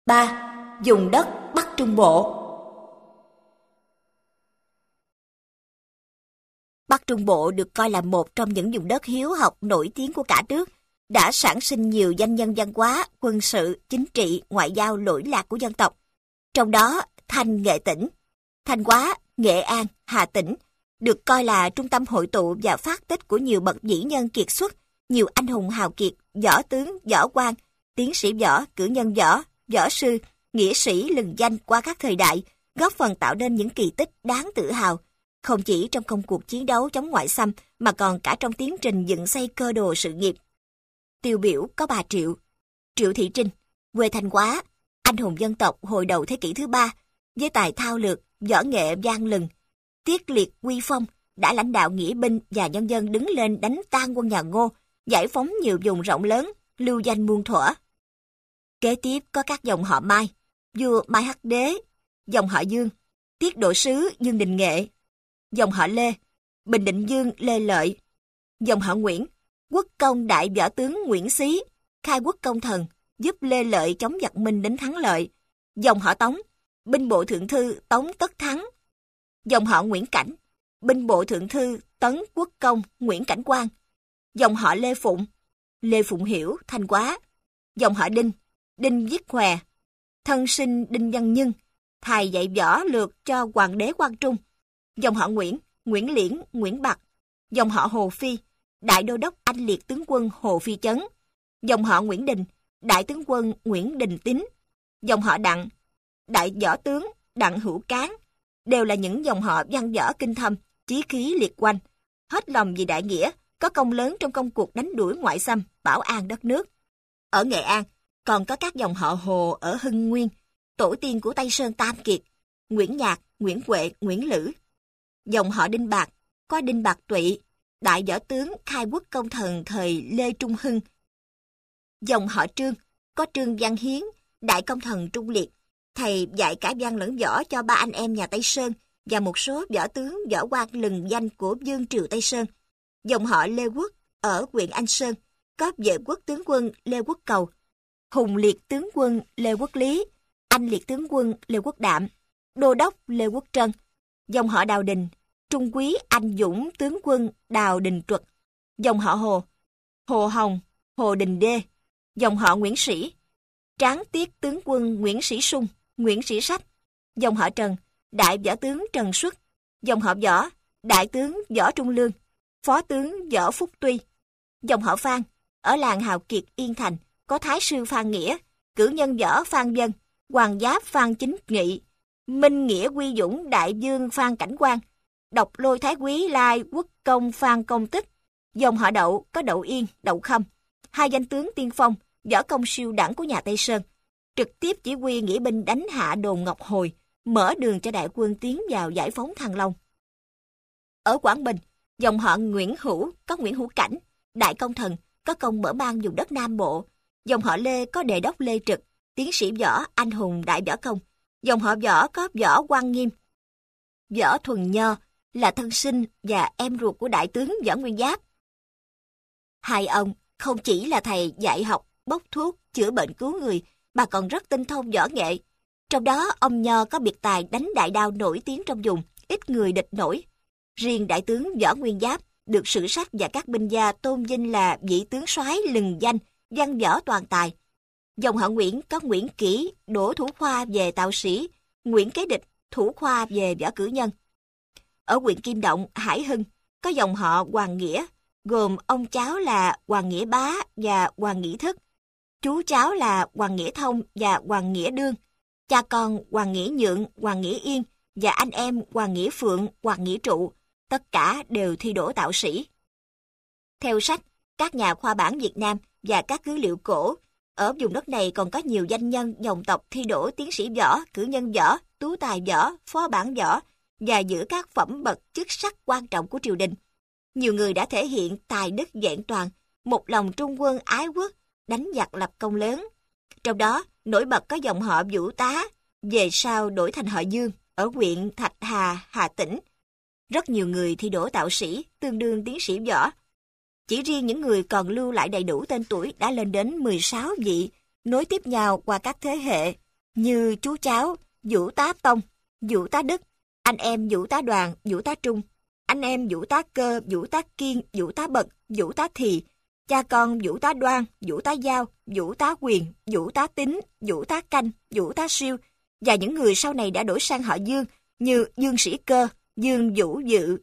3. Vùng đất Bắc Trung Bộ. Bắc Trung Bộ được coi là một trong những vùng đất hiếu học nổi tiếng của cả nước, đã sản sinh nhiều danh nhân văn hóa, quân sự, chính trị, ngoại giao lỗi lạc của dân tộc. Trong đó, Thanh Nghệ tỉnh, Thanh Hóa, Nghệ An, Hà Tĩnh được coi là trung tâm hội tụ và phát tích của nhiều bậc vĩ nhân kiệt xuất, nhiều anh hùng hào kiệt, võ tướng, võ quan, tiến sĩ võ, cử nhân võ, võ sư, nghĩa sĩ lừng danh qua các thời đại, góp phần tạo nên những kỳ tích đáng tự hào, không chỉ trong công cuộc chiến đấu chống ngoại xâm mà còn cả trong tiến trình dựng xây cơ đồ sự nghiệp. Tiêu biểu có bà Triệu. Triệu Thị Trinh, quê Thanh Hóa, anh hùng dân tộc hồi đầu thế kỷ thứ 3, với tài thao lược, võ nghệ vang lừng, tiết liệt uy phong, đã lãnh đạo nghĩa binh và nhân dân đứng lên đánh tan quân nhà Ngô, giải phóng nhiều vùng rộng lớn, lưu danh muôn thuở. Kế tiếp có các dòng họ Mai, vua Mai Hắc Đế, dòng họ Dương, tiết độ sứ Dương Đình Nghệ, dòng họ Lê, Bình Định Dương Lê Lợi, dòng họ Nguyễn, quốc công đại võ tướng Nguyễn Xí, khai quốc công thần, giúp Lê Lợi chống giặc Minh đến thắng lợi, dòng họ Tống, binh bộ thượng thư Tống Tất Thắng, dòng họ Nguyễn Cảnh, binh bộ thượng thư Tấn Quốc công Nguyễn Cảnh Quang, dòng họ Lê Phụng Hiểu Thanh Hóa, dòng họ Đinh, Đinh Viết Hòe, thân sinh Đinh Văn Nhân, thầy dạy võ lược cho hoàng đế Quang Trung, dòng họ Nguyễn, Nguyễn Liễn, Nguyễn Bạc, dòng họ Hồ Phi, đại đô đốc anh liệt tướng quân Hồ Phi Chấn, dòng họ Nguyễn Đình, đại tướng quân Nguyễn Đình Tín, dòng họ Đặng, đại võ tướng Đặng Hữu Cán, đều là những dòng họ văn võ kinh thâm, chí khí liệt oanh, hết lòng vì đại nghĩa, có công lớn trong công cuộc đánh đuổi ngoại xâm, bảo an đất nước. Ở Nghệ An, còn có các dòng họ Hồ ở Hưng Nguyên, tổ tiên của Tây Sơn Tam Kiệt, Nguyễn Nhạc, Nguyễn Huệ, Nguyễn Lữ. Dòng họ Đinh Bạc, có Đinh Bạc Tụy, đại võ tướng khai quốc công thần thời Lê Trung Hưng. Dòng họ Trương, có Trương Văn Hiến, đại công thần Trung Liệt, thầy dạy cả văn lẫn võ cho ba anh em nhà Tây Sơn và một số võ tướng võ quan lừng danh của Vương triều Tây Sơn. Dòng họ Lê Quốc ở huyện Anh Sơn, có vệ quốc tướng quân Lê Quốc Cầu, hùng liệt tướng quân Lê Quốc Lý, anh liệt tướng quân Lê Quốc Đạm, đô đốc Lê Quốc Trân. Dòng họ Đào Đình, trung quý anh dũng tướng quân Đào Đình Truật. Dòng họ Hồ, Hồ Hồng, Hồ Đình Đê. Dòng họ Nguyễn Sĩ, tráng tiết tướng quân Nguyễn Sĩ Sung, Nguyễn Sĩ Sách. Dòng họ Trần, đại võ tướng Trần Xuất. Dòng họ Võ, đại tướng Võ Trung Lương, phó tướng Võ Phúc Tuy. Dòng họ Phan, ở làng hào kiệt Yên Thành, có thái sư Phan Nghĩa, cử nhân võ Phan Vân, hoàng giáp Phan Chính Nghị, minh nghĩa quy dũng đại vương Phan Cảnh Quang, độc lôi thái quý lai quốc công Phan Công Tích. Dòng họ Đậu có Đậu Yên, Đậu Khâm, hai danh tướng tiên phong, võ công siêu đẳng của nhà Tây Sơn, trực tiếp chỉ huy nghĩa binh đánh hạ đồn Ngọc Hồi, mở đường cho đại quân tiến vào giải phóng Thăng Long. Ở Quảng Bình, dòng họ Nguyễn Hữu có Nguyễn Hữu Cảnh, đại công thần, có công mở mang vùng đất Nam Bộ. Dòng họ Lê có đề đốc Lê Trực, tiến sĩ võ anh hùng đại võ công. Dòng họ Võ có Võ Quang Nghiêm, Võ Thuần Nho là thân sinh và em ruột của đại tướng Võ Nguyên Giáp. Hai ông không chỉ là thầy dạy học, bốc thuốc, chữa bệnh cứu người, mà còn rất tinh thông võ nghệ. Trong đó, ông Nho có biệt tài đánh đại đao nổi tiếng trong vùng, ít người địch nổi. Riêng đại tướng Võ Nguyên Giáp được sử sách và các binh gia tôn vinh là vị tướng soái lừng danh, văn võ toàn tài. Dòng họ Nguyễn có Nguyễn Kỷ, Đỗ Thủ Khoa về tạo sĩ, Nguyễn Kế Địch, Thủ Khoa về võ cử nhân. Ở huyện Kim Động, Hải Hưng, có dòng họ Hoàng Nghĩa, gồm ông cháu là Hoàng Nghĩa Bá và Hoàng Nghĩa Thức, chú cháu là Hoàng Nghĩa Thông và Hoàng Nghĩa Đương, cha con Hoàng Nghĩa Nhượng, Hoàng Nghĩa Yên và anh em Hoàng Nghĩa Phượng, Hoàng Nghĩa Trụ, tất cả đều thi đỗ tạo sĩ. Theo sách, các nhà khoa bản Việt Nam và các cứ liệu cổ, ở vùng đất này còn có nhiều danh nhân dòng tộc thi đỗ tiến sĩ võ, cử nhân võ, tú tài võ, phó bản võ và giữ các phẩm bậc chức sắc quan trọng của triều đình. Nhiều người đã thể hiện tài đức vẹn toàn, một lòng trung quân ái quốc, đánh giặc lập công lớn. Trong đó, nổi bật có dòng họ Vũ Tá, về sau đổi thành họ Dương, ở huyện Thạch Hà, Hà Tĩnh. Rất nhiều người thi đỗ tạo sĩ, tương đương tiến sĩ võ. Chỉ riêng những người còn lưu lại đầy đủ tên tuổi đã lên đến 16 vị, nối tiếp nhau qua các thế hệ, như chú cháu, Vũ tá Tông, Vũ tá Đức, anh em Vũ tá Đoàn, Vũ tá Trung, anh em Vũ tá Cơ, Vũ tá Kiên, Vũ tá Bật, Vũ tá Thì, cha con Vũ tá Đoan, Vũ tá Giao, Vũ tá Quyền, Vũ tá Tính, Vũ tá Canh, Vũ tá Siêu, và những người sau này đã đổi sang họ Dương như Dương Sĩ Cơ, Dương Vũ Dự.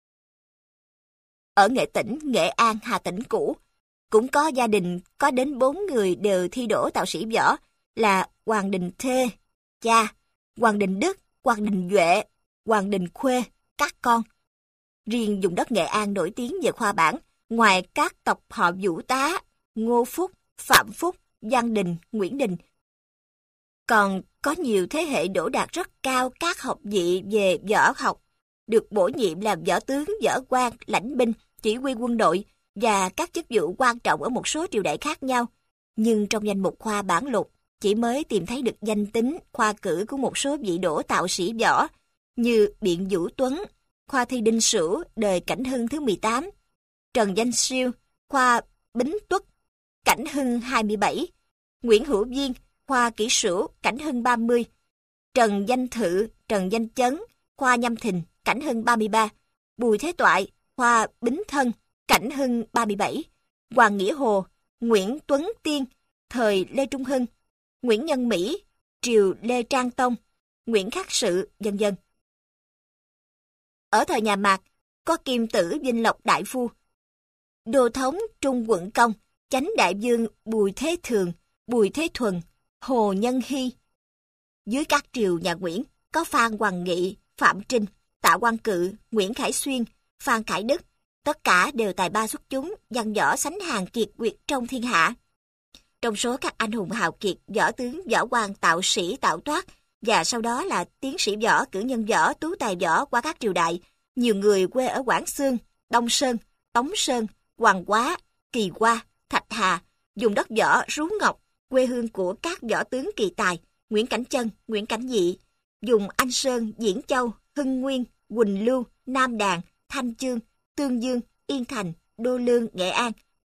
Ở Nghệ Tĩnh, Nghệ An, Hà Tĩnh cũ, cũng có gia đình có đến 4 người đều thi đỗ tạo sĩ võ là Hoàng Đình Thê, cha, Hoàng Đình Đức, Hoàng Đình Duệ, Hoàng Đình Khuê, các con. Riêng vùng đất Nghệ An nổi tiếng về khoa bảng, ngoài các tộc họ Vũ Tá, Ngô Phúc, Phạm Phúc, Văn Đình, Nguyễn Đình, còn có nhiều thế hệ đỗ đạt rất cao các học vị về võ học, được bổ nhiệm làm võ tướng, võ quan, lãnh binh, chỉ huy quân đội và các chức vụ quan trọng ở một số triều đại khác nhau. Nhưng trong danh mục khoa bản lục, chỉ mới tìm thấy được danh tính, khoa cử của một số vị đỗ tạo sĩ võ như Biện Vũ Tuấn, khoa thi Đinh Sửu, đời Cảnh Hưng thứ 18, Trần Danh Siêu, khoa Bính Tuất, Cảnh Hưng 27, Nguyễn Hữu Viên, khoa Kỹ Sửu, Cảnh Hưng 30, Trần Danh Thự, Trần Danh Chấn, khoa Nhâm Thìn, Cảnh Hưng 33, Bùi Thế Toại, khoa Bính Thân, Cảnh Hưng 37, Hoàng Nghĩa Hồ, Nguyễn Tuấn Tiên, thời Lê Trung Hưng, Nguyễn Nhân Mỹ, triều Lê Trang Tông, Nguyễn Khắc Sự, vân vân. Ở thời nhà Mạc, có Kim Tử Vinh Lộc Đại Phu, Đô thống Trung Quận Công, Chánh Đại Vương Bùi Thế Thường, Bùi Thế Thuần, Hồ Nhân Hy. Dưới các triều nhà Nguyễn, có Phan Hoàng Nghị, Phạm Trinh, Tạ Quang Cự, Nguyễn Khải Xuyên, Phan Khải Đức, tất cả đều tài ba xuất chúng, văn võ sánh hàng kiệt quyệt trong thiên hạ. Trong số các anh hùng hào kiệt, võ tướng, võ quan, tạo sĩ, tạo thoát, và sau đó là tiến sĩ võ, cử nhân võ, tú tài võ qua các triều đại, nhiều người quê ở Quảng Xương, Đông Sơn, Tống Sơn, Hoàng Quá, Kỳ Qua, Thạch Hà, vùng đất võ Rú Ngọc, quê hương của các võ tướng kỳ tài, Nguyễn Cảnh Chân, Nguyễn Cảnh Dị, vùng Anh Sơn, Diễn Châu, Hưng Nguyên, Quỳnh Lưu, Nam Đàn, Thanh Chương, Tương Dương, Yên Thành, Đô Lương, Nghệ An.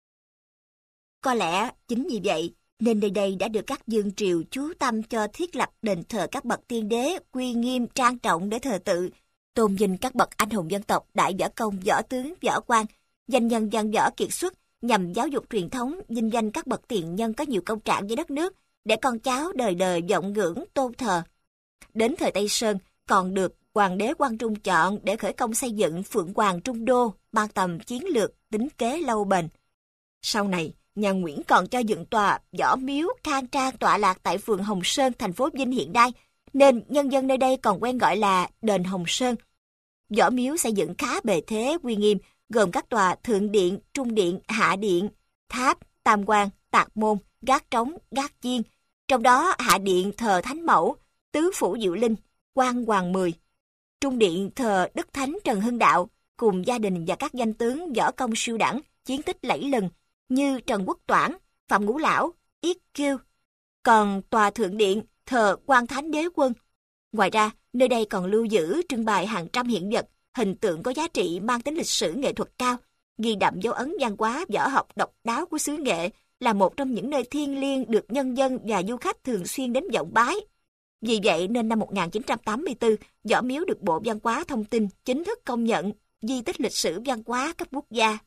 Có lẽ chính vì vậy nên nơi đây đã được các vương triều chú tâm cho thiết lập đền thờ các bậc tiên đế uy nghiêm trang trọng để thờ tự, tôn vinh các bậc anh hùng dân tộc, đại võ công, võ tướng, võ quan, danh nhân văn võ kiệt xuất, nhằm giáo dục truyền thống, vinh danh các bậc tiền nhân có nhiều công trạng với đất nước, để con cháu đời đời vọng ngưỡng tôn thờ. Đến thời Tây Sơn còn được Hoàng đế Quang Trung chọn để khởi công xây dựng Phượng Hoàng Trung Đô, mang tầm chiến lược, tính kế lâu bền. Sau này, nhà Nguyễn còn cho dựng tòa võ miếu khang trang tọa lạc tại phường Hồng Sơn, thành phố Vinh hiện nay, nên nhân dân nơi đây còn quen gọi là đền Hồng Sơn. Võ miếu xây dựng khá bề thế, uy nghiêm, gồm các tòa thượng điện, trung điện, hạ điện, tháp, tam quan, tạc môn, gác trống, gác chiên. Trong đó hạ điện thờ Thánh Mẫu, tứ phủ Diệu Linh, quan Hoàng Mười. Trung điện thờ Đức Thánh Trần Hưng Đạo, cùng gia đình và các danh tướng võ công siêu đẳng, chiến tích lẫy lừng như Trần Quốc Toản, Phạm Ngũ Lão, Yết Kiêu. Còn tòa thượng điện thờ Quan Thánh Đế Quân. Ngoài ra, nơi đây còn lưu giữ trưng bày hàng trăm hiện vật, hình tượng có giá trị mang tính lịch sử nghệ thuật cao, ghi đậm dấu ấn văn hóa võ học độc đáo của xứ Nghệ, là một trong những nơi thiêng liêng được nhân dân và du khách thường xuyên đến vọng bái. Vì vậy nên năm 1984, võ miếu được Bộ Văn hóa Thông tin chính thức công nhận di tích lịch sử văn hóa cấp quốc gia.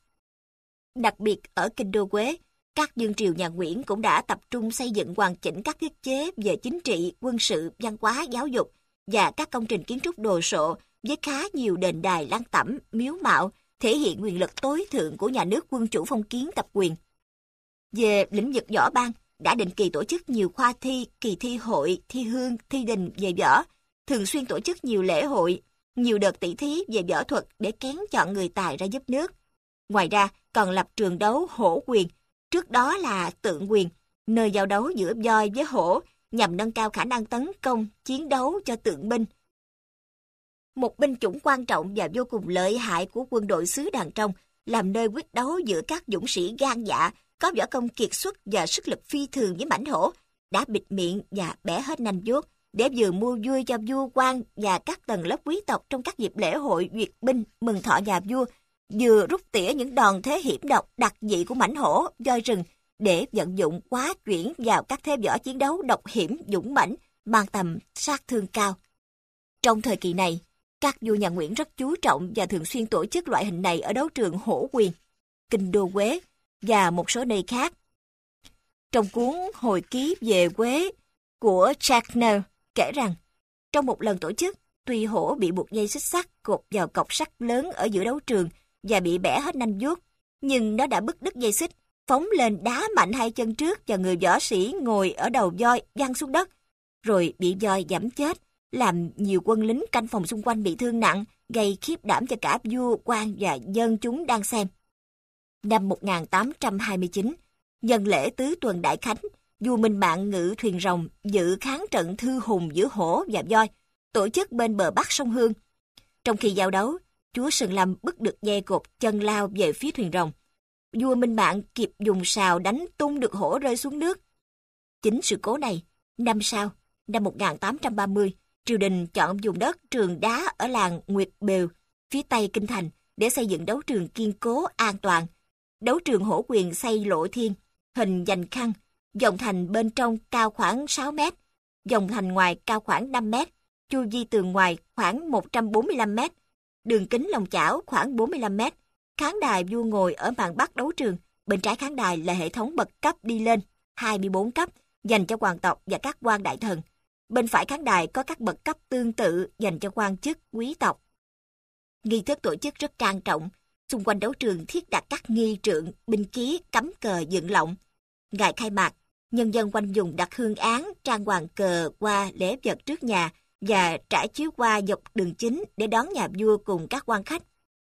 Đặc biệt ở Kinh đô Huế, các vương triều nhà Nguyễn cũng đã tập trung xây dựng hoàn chỉnh các thiết chế về chính trị, quân sự, văn hóa, giáo dục và các công trình kiến trúc đồ sộ với khá nhiều đền đài lăng tẩm, miếu mạo, thể hiện quyền lực tối thượng của nhà nước quân chủ phong kiến tập quyền. Về lĩnh vực võ ban, đã định kỳ tổ chức nhiều khoa thi, kỳ thi hội, thi hương, thi đình về võ, thường xuyên tổ chức nhiều lễ hội, nhiều đợt tỷ thí về võ thuật để kén chọn người tài ra giúp nước. Ngoài ra, còn lập trường đấu hổ quyền, trước đó là tượng quyền, nơi giao đấu giữa voi với hổ nhằm nâng cao khả năng tấn công, chiến đấu cho tượng binh. Một binh chủng quan trọng và vô cùng lợi hại của quân đội xứ Đàn Trong, làm nơi quyết đấu giữa các dũng sĩ gan dạ, có võ công kiệt xuất và sức lực phi thường với mãnh hổ, đã bịt miệng và bẻ hết nanh vuốt để vừa mua vui cho vua quan và các tầng lớp quý tộc trong các dịp lễ hội duyệt binh mừng thọ nhà vua, vừa rút tỉa những đòn thế hiểm độc đặc dị của mãnh hổ, voi rừng để vận dụng quá chuyển vào các thế võ chiến đấu độc hiểm, dũng mãnh mang tầm sát thương cao. Trong thời kỳ này, các vua nhà Nguyễn rất chú trọng và thường xuyên tổ chức loại hình này ở đấu trường Hổ Quyền, Kinh đô Quế và một số nơi khác. Trong cuốn Hồi ký về Quế của Chagner kể rằng, trong một lần tổ chức, Tuy Hổ bị buộc dây xích sắt cột vào cọc sắt lớn ở giữa đấu trường và bị bẻ hết nanh vuốt, nhưng nó đã bứt đứt dây xích, phóng lên đá mạnh hai chân trước và người võ sĩ ngồi ở đầu voi văng xuống đất, rồi bị voi giẫm chết, làm nhiều quân lính canh phòng xung quanh bị thương nặng, gây khiếp đảm cho cả vua, quan và dân chúng đang xem. Năm 1829, nhân lễ tứ tuần Đại Khánh, vua Minh Mạng ngự thuyền rồng dự kháng trận thư hùng giữa hổ và voi, tổ chức bên bờ bắc sông Hương. Trong khi giao đấu, chúa Sơn Lâm bứt được dây cột chân lao về phía thuyền rồng. Vua Minh Mạng kịp dùng sào đánh tung được hổ rơi xuống nước. Chính sự cố này, năm sau, năm 1830, triều đình chọn vùng đất Trường Đá ở làng Nguyệt Bèo, phía tây kinh thành, để xây dựng đấu trường kiên cố, an toàn. Đấu trường Hổ Quyền xây lộ thiên, hình vành khăn, vòng thành bên trong cao khoảng 6 mét, vòng thành ngoài cao khoảng 5 mét, chu vi tường ngoài khoảng 145 mét, đường kính lòng chảo khoảng 45 mét. Khán đài vua ngồi ở mạn bắc đấu trường, bên trái khán đài là hệ thống bậc cấp đi lên, 24 cấp, dành cho hoàng tộc và các quan đại thần. Bên phải khán đài có các bậc cấp tương tự dành cho quan chức, quý tộc. Nghi thức tổ chức rất trang trọng. Xung quanh đấu trường thiết đặt các nghi trượng, binh khí, cắm cờ dựng lọng. Ngày khai mạc, nhân dân quanh vùng đặt hương án, trang hoàng cờ, hoa, lễ vật trước nhà và trải chiếu qua dọc đường chính để đón nhà vua cùng các quan khách.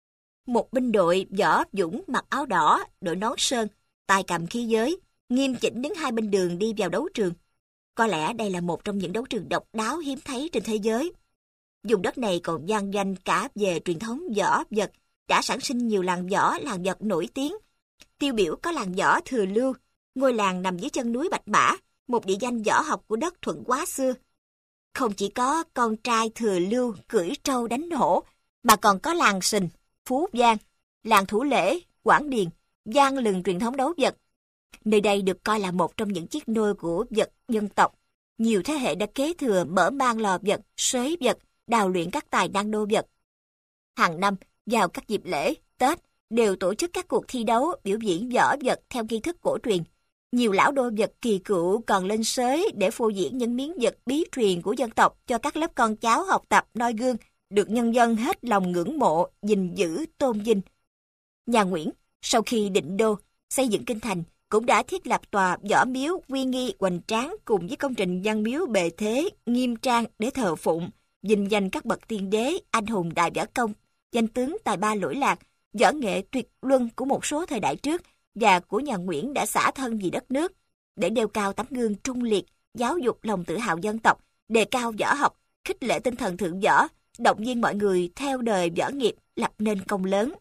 Một binh đội võ dũng mặc áo đỏ, đội nón sơn, tay cầm khí giới, nghiêm chỉnh đứng hai bên đường đi vào đấu trường. Có lẽ đây là một trong những đấu trường độc đáo hiếm thấy trên thế giới. Vùng đất này còn vang danh cả về truyền thống võ vật, đã sản sinh nhiều làng võ, làng vật nổi tiếng. Tiêu biểu có làng võ Thừa Lưu, ngôi làng nằm dưới chân núi Bạch Mã, một địa danh võ học của đất Thuận Hóa xưa. Không chỉ có con trai Thừa Lưu cưỡi trâu đánh hổ, mà còn có làng Sình, Phú Giang, làng Thủ Lễ, Quảng Điền, vang lừng truyền thống đấu vật. Nơi đây được coi là một trong những chiếc nôi của vật dân tộc. Nhiều thế hệ đã kế thừa mở mang lò vật, xới vật, đào luyện các tài năng đô vật. Hàng năm, vào các dịp lễ, Tết, đều tổ chức các cuộc thi đấu, biểu diễn võ vật theo nghi thức cổ truyền. Nhiều lão đô vật kỳ cựu còn lên sới để phô diễn những miếng vật bí truyền của dân tộc cho các lớp con cháu học tập noi gương, được nhân dân hết lòng ngưỡng mộ, gìn giữ, tôn vinh. Nhà Nguyễn, sau khi định đô, xây dựng kinh thành, cũng đã thiết lập tòa võ miếu uy nghi hoành tráng cùng với công trình văn miếu bề thế, nghiêm trang để thờ phụng, vinh danh các bậc tiên đế, anh hùng đại võ công, danh tướng tài ba lỗi lạc, võ nghệ tuyệt luân của một số thời đại trước và của nhà Nguyễn đã xả thân vì đất nước, để nêu cao tấm gương trung liệt, giáo dục lòng tự hào dân tộc, đề cao võ học, khích lệ tinh thần thượng võ, động viên mọi người theo đời võ nghiệp, lập nên công lớn.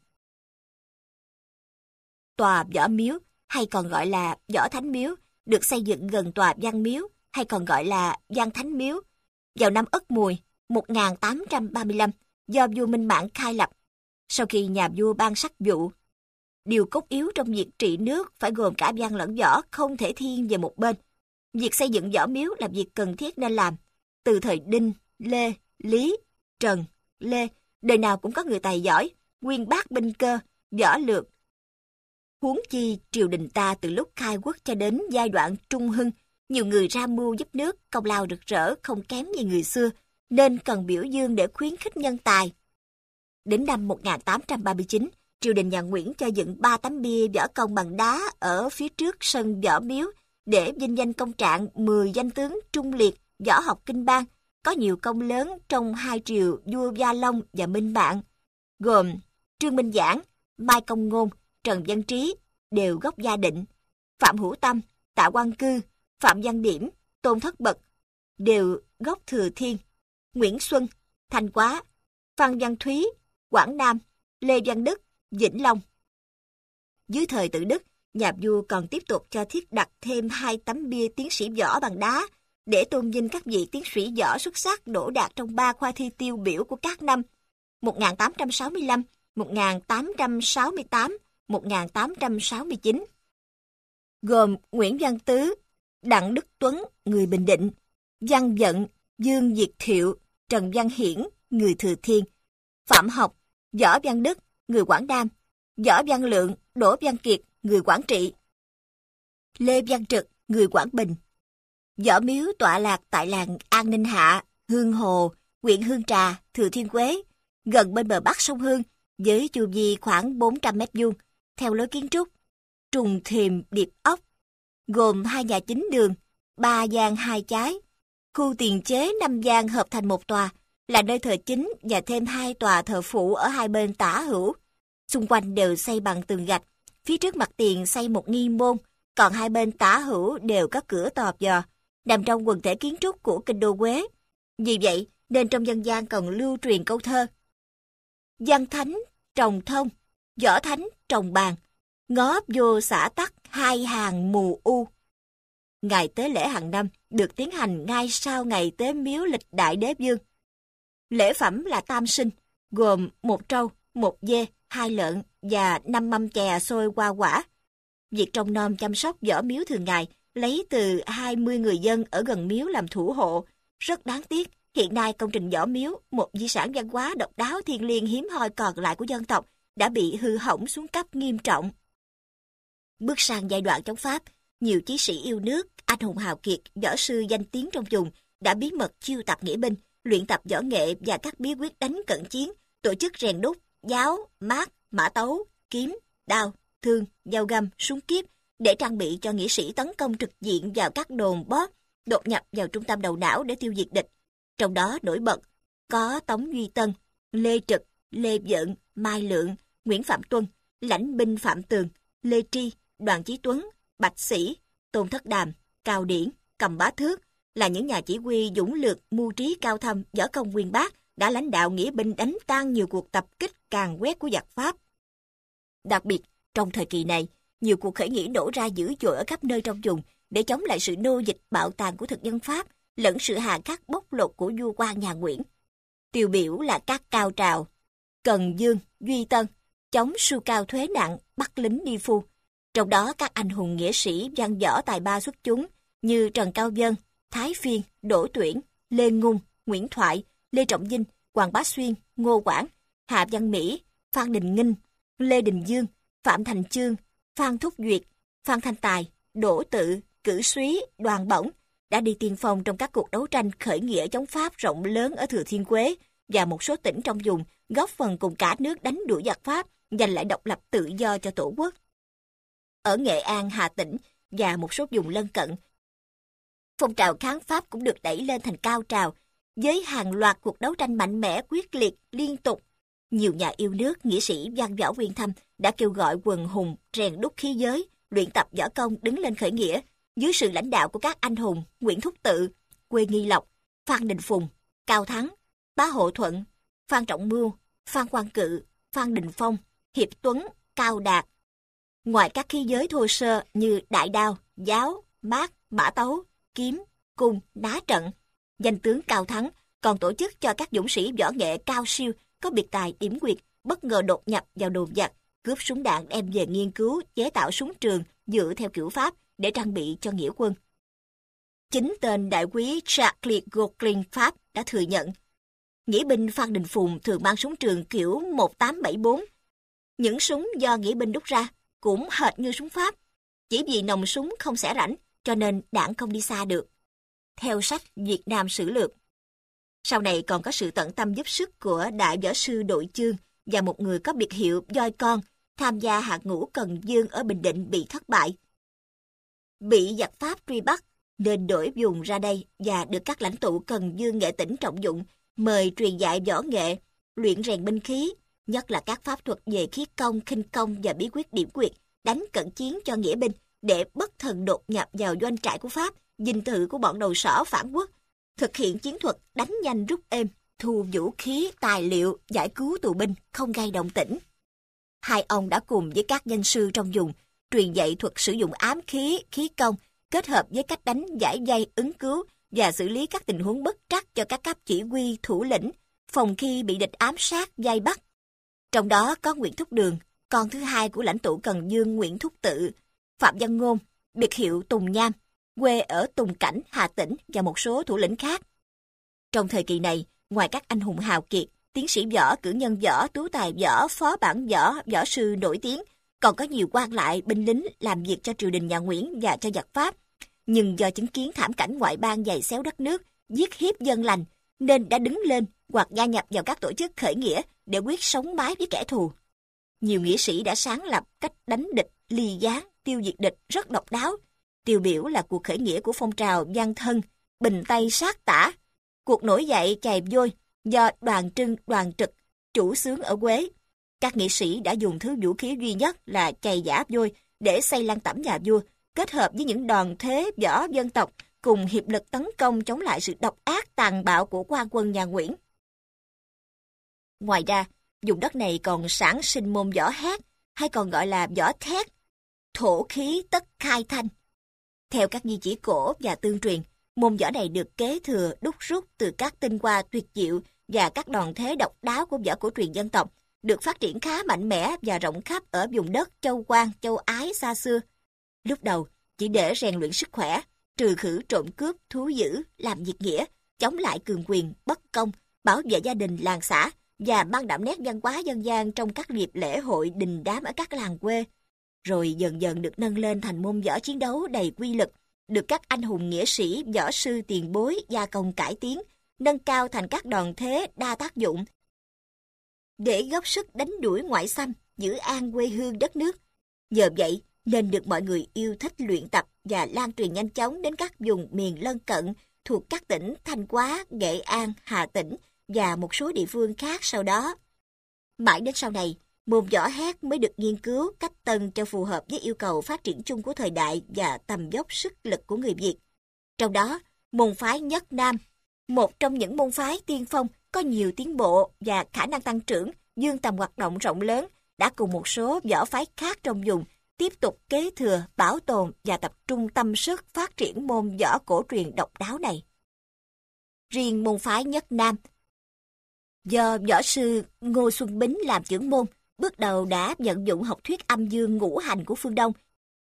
Tòa võ miếu, hay còn gọi là võ thánh miếu, được xây dựng gần tòa văn miếu, hay còn gọi là văn thánh miếu, vào năm Ất Mùi 1835 do vua Minh Mạng khai lập. Sau khi nhà vua ban sắc dụ, điều cốt yếu trong việc trị nước phải gồm cả văn lẫn võ, không thể thiên về một bên. Việc xây dựng võ miếu là việc cần thiết nên làm. Từ thời Đinh, Lê, Lý, Trần, Lê, đời nào cũng có người tài giỏi, uyên bác binh cơ, võ lược. Huống chi triều đình ta từ lúc khai quốc cho đến giai đoạn trung hưng, nhiều người ra mưu giúp nước, công lao rực rỡ không kém gì người xưa, nên cần biểu dương để khuyến khích nhân tài. Đến năm 1839, triều đình nhà Nguyễn cho dựng 3 tấm bia võ công bằng đá ở phía trước sân võ miếu để vinh danh công trạng 10 danh tướng trung liệt võ học kinh bang, có nhiều công lớn trong hai triều vua Gia Long và Minh Mạng, gồm Trương Minh Giảng, Mai Công Ngôn, Trần Văn Trí, đều gốc Gia Định, Phạm Hữu Tâm, Tạ Quang Cư, Phạm Văn Điểm, Tôn Thất Bật, đều gốc Thừa Thiên, Nguyễn Xuân, Thanh Quá, Phan Văn Thúy, Quảng Nam, Lê Văn Đức, Vĩnh Long. Dưới thời Tự Đức, nhà vua còn tiếp tục cho thiết đặt thêm 2 tấm bia tiến sĩ võ bằng đá để tôn vinh các vị tiến sĩ võ xuất sắc đỗ đạt trong 3 khoa thi tiêu biểu của các năm 1865, 1868, 1869, gồm Nguyễn Văn Tứ, Đặng Đức Tuấn, người Bình Định, Văn Vận, Dương Việt Thiệu, Trần Văn Hiển, người Thừa Thiên. Phạm Học, Võ Văn Đức, người Quảng Đam. Võ Văn Lượng, Đỗ Văn Kiệt, người Quảng Trị. Lê Văn Trực, người Quảng Bình. Võ Miếu tọa lạc tại làng An Ninh Hạ, Hương Hồ, huyện Hương Trà, Thừa Thiên Huế, gần bên bờ bắc sông Hương, với chu vi khoảng 400 mét vuông, theo lối kiến trúc trùng thềm điệp ốc, gồm 2 nhà chính đường, 3 gian 2 chái. Khu tiền chế 5 gian hợp thành một tòa, là nơi thờ chính và thêm 2 tòa thờ phụ ở hai bên tả hữu. Xung quanh đều xây bằng tường gạch, phía trước mặt tiền xây một nghi môn, còn hai bên tả hữu đều có cửa tò vò, nằm trong quần thể kiến trúc của kinh đô Huế. Vì vậy, nên trong dân gian còn lưu truyền câu thơ: Văn thánh trồng thông, võ thánh trồng bàn, ngó vô xã tắc 2 hàng mù u. Ngày tế lễ hàng năm được tiến hành ngay sau ngày tế miếu lịch Đại Đế Vương. Lễ phẩm là tam sinh, gồm 1 trâu, 1 dê, 2 lợn và 5 mâm chè xôi hoa quả. Việc trông nom chăm sóc võ miếu thường ngày lấy từ 20 người dân ở gần miếu làm thủ hộ. Rất đáng tiếc, hiện nay công trình võ miếu, một di sản văn hóa độc đáo thiêng liêng hiếm hoi còn lại của dân tộc, đã bị hư hỏng xuống cấp nghiêm trọng. Bước sang giai đoạn chống Pháp, nhiều chí sĩ yêu nước, anh hùng hào kiệt, võ sư danh tiếng trong vùng đã bí mật chiêu tập nghĩa binh, luyện tập võ nghệ và các bí quyết đánh cận chiến, tổ chức rèn đúc, giáo, mát, mã tấu, kiếm, đao, thương, dao găm, súng kíp để trang bị cho nghĩa sĩ tấn công trực diện vào các đồn bóp, đột nhập vào trung tâm đầu não để tiêu diệt địch. Trong đó nổi bật có Tống Duy Tân, Lê Trực, Lê Vợn, Mai Lượng, Nguyễn Phạm Tuân, lãnh binh Phạm Tường, Lê Tri, Đoàn Chí Tuấn, Bạch Sĩ, Tôn Thất Đàm, Cao Điển, Cầm Bá Thước là những nhà chỉ huy dũng lược, mưu trí cao thâm, võ công uyên bác, đã lãnh đạo nghĩa binh đánh tan nhiều cuộc tập kích càn quét của giặc Pháp. Đặc biệt, trong thời kỳ này, nhiều cuộc khởi nghĩa nổ ra dữ dội ở khắp nơi trong vùng để chống lại sự nô dịch bạo tàn của thực dân Pháp lẫn sự hà khắc bóc lột của vua quan nhà Nguyễn. Tiêu biểu là các cao trào Cần Dương, Duy Tân, chống sưu cao thuế nặng, bắt lính đi phu. Trong đó các anh hùng nghĩa sĩ văn võ tài ba xuất chúng như Trần Cao Vân, Thái Phiên, Đỗ Tuyển, Lê Ngung, Nguyễn Thoại, Lê Trọng Vinh, Hoàng Bá Xuyên, Ngô Quảng, Hạ Văn Mỹ, Phan Đình Nghinh, Lê Đình Dương, Phạm Thành Chương, Phan Thúc Duyệt, Phan Thanh Tài, Đỗ Tự, Cử Súy, Đoàn Bổng đã đi tiên phong trong các cuộc đấu tranh khởi nghĩa chống Pháp rộng lớn ở Thừa Thiên Huế và một số tỉnh trong vùng, góp phần cùng cả nước đánh đuổi giặc Pháp, giành lại độc lập tự do cho Tổ quốc. Ở Nghệ An, Hà Tĩnh và một số vùng lân cận, phong trào kháng Pháp cũng được đẩy lên thành cao trào, với hàng loạt cuộc đấu tranh mạnh mẽ, quyết liệt, liên tục. Nhiều nhà yêu nước, nghĩa sĩ văn võ uyên thâm đã kêu gọi quần hùng rèn đúc khí giới, luyện tập võ công đứng lên khởi nghĩa, dưới sự lãnh đạo của các anh hùng Nguyễn Thúc Tự, Quê Nghi Lộc, Phan Đình Phùng, Cao Thắng, Bá Hộ Thuận, Phan Trọng Mưu, Phan Quang Cự, Phan Đình Phong, Hiệp Tuấn, Cao Đạt. Ngoài các khí giới thô sơ như đại đao, giáo, mát, mã tấu, kiếm, cung, ná trận, danh tướng Cao Thắng còn tổ chức cho các dũng sĩ võ nghệ cao siêu có biệt tài điểm quyệt bất ngờ đột nhập vào đồn giặc, cướp súng đạn đem về nghiên cứu chế tạo súng trường dựa theo kiểu Pháp để trang bị cho nghĩa quân. Chính tên đại quý Charles Gauquelin Pháp đã thừa nhận nghĩa binh Phan Đình Phùng thường mang súng trường kiểu 1874. Những súng do nghĩa binh đúc ra cũng hệt như súng Pháp, chỉ vì nòng súng không xẻ rãnh cho nên đạn không đi xa được. Theo sách Việt Nam Sử Lược, sau này còn có sự tận tâm giúp sức của đại võ sư Đội Chương và một người có biệt hiệu Voi Con tham gia hạt ngũ Cần Dương ở Bình Định bị thất bại. Bị giặc Pháp truy bắt nên đổi vùng ra đây và được các lãnh tụ Cần Dương Nghệ Tĩnh trọng dụng, mời truyền dạy võ nghệ, luyện rèn binh khí, nhất là các pháp thuật về khí công, khinh công và bí quyết điểm quyệt, đánh cận chiến cho nghĩa binh để bất thần đột nhập vào doanh trại của Pháp, dinh thự của bọn đầu sỏ phản quốc, thực hiện chiến thuật đánh nhanh rút êm, thu vũ khí, tài liệu, giải cứu tù binh, không gây động tĩnh. Hai ông đã cùng với các danh sư trong vùng truyền dạy thuật sử dụng ám khí, khí công, kết hợp với cách đánh giải dây ứng cứu và xử lý các tình huống bất trắc cho các cấp chỉ huy thủ lĩnh, phòng khi bị địch ám sát, vây bắt. Trong đó có Nguyễn Thúc Đường, con thứ hai của lãnh tụ Cần Dương Nguyễn Thúc Tự, Phạm Văn Ngôn, biệt hiệu Tùng Nham, quê ở Tùng Cảnh, Hà Tĩnh và một số thủ lĩnh khác. Trong thời kỳ này, ngoài các anh hùng hào kiệt, tiến sĩ võ, cử nhân võ, tú tài võ, phó bản võ, võ sư nổi tiếng, còn có nhiều quan lại, binh lính làm việc cho triều đình nhà Nguyễn và cho giặc Pháp. Nhưng do chứng kiến thảm cảnh ngoại bang giày xéo đất nước, giết hiếp dân lành, nên đã đứng lên hoặc gia nhập vào các tổ chức khởi nghĩa để quyết sống mái với kẻ thù. Nhiều nghĩa sĩ đã sáng lập cách đánh địch, ly gián, tiêu diệt địch rất độc đáo. Tiêu biểu là cuộc khởi nghĩa của phong trào Văn Thân, Bình Tây sát tả, cuộc nổi dậy chày vôi do Đoàn Trưng, Đoàn Trực chủ xướng ở Quế. Các nghĩa sĩ đã dùng thứ vũ khí duy nhất là chày giả vôi để xây lăng tẩm nhà vua, kết hợp với những đoàn thế võ dân tộc cùng hiệp lực tấn công chống lại sự độc ác tàn bạo của quan quân nhà Nguyễn. Ngoài ra, vùng đất này còn sản sinh môn võ hát, hay còn gọi là võ thét, thổ khí tất khai thanh. Theo các di chỉ cổ và tương truyền, môn võ này được kế thừa đúc rút từ các tinh hoa tuyệt diệu và các đòn thế độc đáo của võ cổ truyền dân tộc, được phát triển khá mạnh mẽ và rộng khắp ở vùng đất Châu Quan, Châu Ái xa xưa. Lúc đầu, chỉ để rèn luyện sức khỏe, trừ khử trộm cướp, thú dữ, làm việc nghĩa, chống lại cường quyền, bất công, bảo vệ gia đình làng xã và mang đậm nét văn hóa dân gian trong các dịp lễ hội đình đám ở các làng quê. Rồi dần dần được nâng lên thành môn võ chiến đấu đầy quy lực, được các anh hùng nghĩa sĩ, võ sư tiền bối gia công cải tiến, nâng cao thành các đòn thế đa tác dụng để góp sức đánh đuổi ngoại xâm, giữ an quê hương đất nước. Nhờ vậy nên được mọi người yêu thích luyện tập và lan truyền nhanh chóng đến các vùng miền lân cận thuộc các tỉnh Thanh Hóa, Nghệ An, Hà Tĩnh và một số địa phương khác sau đó. Mãi đến sau này, môn võ hát mới được nghiên cứu cách tân cho phù hợp với yêu cầu phát triển chung của thời đại và tầm dốc sức lực của người Việt. Trong đó, môn phái Nhất Nam, một trong những môn phái tiên phong có nhiều tiến bộ và khả năng tăng trưởng, dương tầm hoạt động rộng lớn, đã cùng một số võ phái khác trong vùng tiếp tục kế thừa, bảo tồn và tập trung tâm sức phát triển môn võ cổ truyền độc đáo này. Riêng môn phái Nhất Nam, do võ sư Ngô Xuân Bính làm trưởng môn, bước đầu đã vận dụng học thuyết âm dương ngũ hành của phương Đông,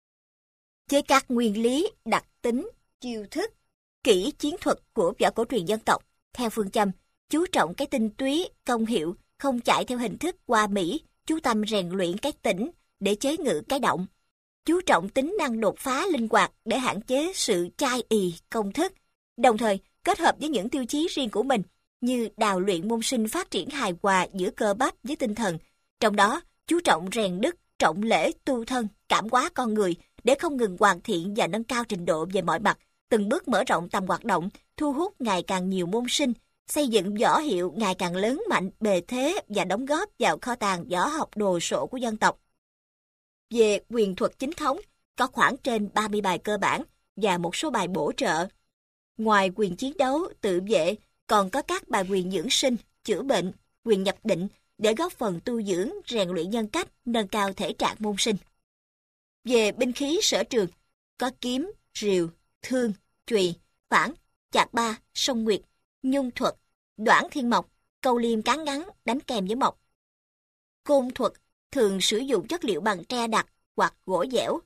với các nguyên lý, đặc tính, chiêu thức, kỹ chiến thuật của võ cổ truyền dân tộc, theo phương châm chú trọng cái tinh túy, công hiệu, không chạy theo hình thức hoa mỹ, chú tâm rèn luyện cái tĩnh để chế ngự cái động, chú trọng tính năng đột phá linh hoạt để hạn chế sự chai ì công thức, đồng thời kết hợp với những tiêu chí riêng của mình như đào luyện môn sinh phát triển hài hòa giữa cơ bắp với tinh thần, trong đó chú trọng rèn đức, trọng lễ, tu thân, cảm hóa con người để không ngừng hoàn thiện và nâng cao trình độ về mọi mặt, từng bước mở rộng tầm hoạt động, thu hút ngày càng nhiều môn sinh, xây dựng võ hiệu ngày càng lớn mạnh, bề thế và đóng góp vào kho tàng võ học đồ sộ của dân tộc. Về quyền thuật chính thống, có khoảng trên 30 bài cơ bản và một số bài bổ trợ. Ngoài quyền chiến đấu, tự vệ, còn có các bài quyền dưỡng sinh, chữa bệnh, quyền nhập định để góp phần tu dưỡng, rèn luyện nhân cách, nâng cao thể trạng môn sinh. Về binh khí sở trường, có kiếm, rìu, thương, chùy, phản, chạc ba, sông nguyệt, nhung thuật, đoản thiên mộc, câu liêm cán ngắn đánh kèm với mộc. Côn thuật thường sử dụng chất liệu bằng tre đặc hoặc gỗ dẻo.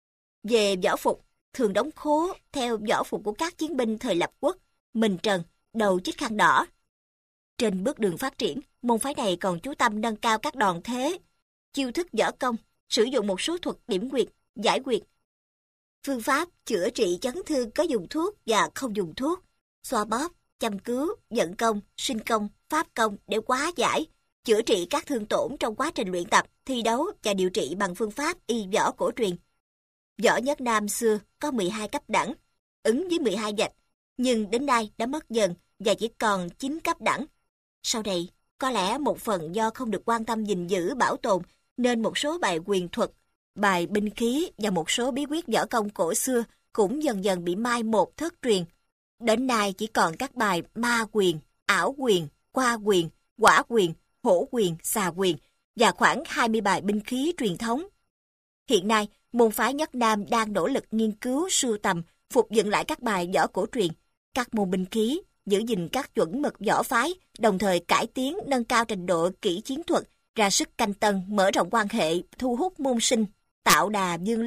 Về võ phục, thường đóng khố theo võ phục của các chiến binh thời lập quốc, Minh Trần, đầu chích khăn đỏ. Trên bước đường phát triển, môn phái này còn chú tâm nâng cao các đòn thế, chiêu thức võ công, sử dụng một số thuật điểm quyệt, giải quyệt. Phương pháp chữa trị chấn thương có dùng thuốc và không dùng thuốc, xoa bóp, châm cứu, vận công, sinh công, pháp công để hóa giải, chữa trị các thương tổn trong quá trình luyện tập, thi đấu và điều trị bằng phương pháp y võ cổ truyền. Võ Nhất Nam xưa có 12 cấp đẳng, ứng với 12 vạch, nhưng đến nay đã mất dần và chỉ còn 9 cấp đẳng. Sau này, có lẽ một phần do không được quan tâm gìn giữ bảo tồn, nên một số bài quyền thuật, bài binh khí và một số bí quyết võ công cổ xưa cũng dần dần bị mai một thất truyền. Đến nay chỉ còn các bài ma quyền, ảo quyền, qua quyền, quả quyền, hổ quyền, xà quyền và khoảng 20 bài binh khí truyền thống. Hiện nay, môn phái Nhất Nam đang nỗ lực nghiên cứu, sưu tầm, phục dựng lại các bài võ cổ truyền, các môn binh khí, giữ gìn các chuẩn mực võ phái, đồng thời cải tiến, nâng cao trình độ kỹ chiến thuật, ra sức canh tân, mở rộng quan hệ, thu hút môn sinh, tạo đà vươn lên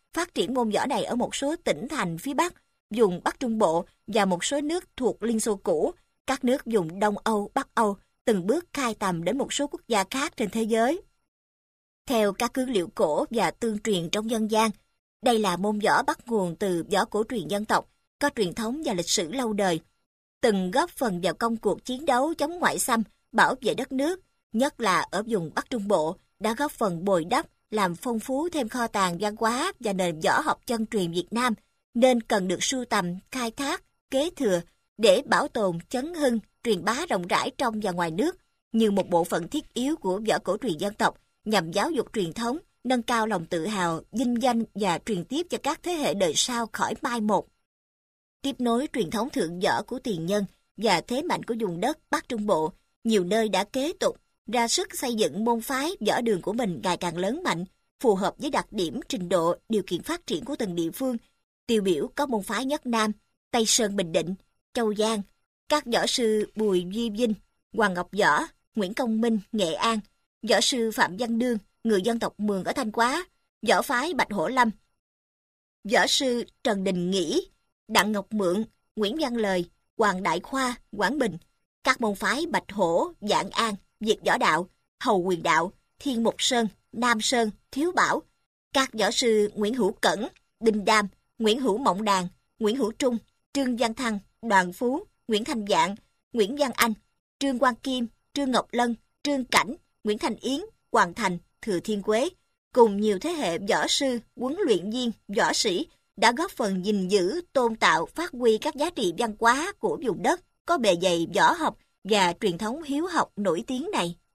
phát triển môn võ này ở một số tỉnh thành phía Bắc, vùng Bắc Trung Bộ và một số nước thuộc Liên Xô cũ, các nước vùng Đông Âu, Bắc Âu, từng bước khai tầm đến một số quốc gia khác trên thế giới. Theo các cứ liệu cổ và tương truyền trong dân gian, đây là môn võ bắt nguồn từ võ cổ truyền dân tộc, có truyền thống và lịch sử lâu đời, từng góp phần vào công cuộc chiến đấu chống ngoại xâm, bảo vệ đất nước, nhất là ở vùng Bắc Trung Bộ, đã góp phần bồi đắp, làm phong phú thêm kho tàng văn hóa và nền võ học chân truyền Việt Nam, nên cần được sưu tầm, khai thác, kế thừa để bảo tồn, chấn hưng, truyền bá rộng rãi trong và ngoài nước như một bộ phận thiết yếu của võ cổ truyền dân tộc, nhằm giáo dục truyền thống, nâng cao lòng tự hào, vinh danh và truyền tiếp cho các thế hệ đời sau khỏi mai một. Tiếp nối truyền thống thượng võ của tiền nhân và thế mạnh của vùng đất Bắc Trung Bộ, nhiều nơi đã kế tục ra sức xây dựng môn phái võ đường của mình ngày càng lớn mạnh, phù hợp với đặc điểm, trình độ, điều kiện phát triển của từng địa phương. Tiêu biểu có môn phái Nhất Nam, Tây Sơn Bình Định, Châu Giang, các võ sư Bùi Duy Vinh, Hoàng Ngọc Võ, Nguyễn Công Minh, Nghệ An, võ sư Phạm Văn Đương, người dân tộc Mường ở Thanh Hóa, võ phái Bạch Hổ Lâm, võ sư Trần Đình Nghĩ, Đặng Ngọc Mượn, Nguyễn Văn Lời, Hoàng Đại Khoa, Quảng Bình, các môn phái Bạch Hổ, Vạn An, Việt Võ Đạo, Hầu Quyền Đạo, Thiên Mục Sơn, Nam Sơn, Thiếu Bảo, các võ sư Nguyễn Hữu Cẩn, Đinh Đam, Nguyễn Hữu Mộng Đàn, Nguyễn Hữu Trung, Trương Văn Thăng, Đoàn Phú, Nguyễn Thanh Vạn, Nguyễn Văn Anh, Trương Quang Kim, Trương Ngọc Lân, Trương Cảnh, Nguyễn Thành Yến, Hoàng Thành, Thừa Thiên Quế, cùng nhiều thế hệ võ sư, huấn luyện viên, võ sĩ đã góp phần gìn giữ, tôn tạo, phát huy các giá trị văn hóa của vùng đất có bề dày võ học và truyền thống hiếu học nổi tiếng này.